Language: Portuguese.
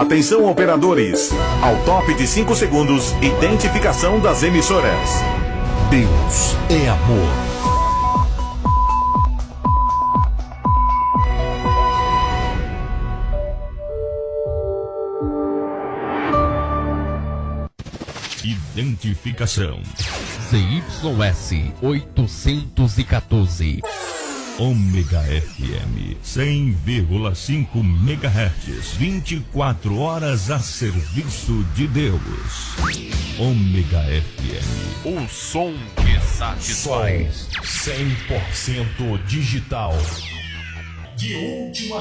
Atenção, operadores. Ao top de 5 segundos, identificação das emissoras. Deus é amor. Identificação. CYS 814. Ômega FM 100,5 MHz, 24 horas a serviço de Deus. Ômega FM, O som que satisfaz. 100% digital. De última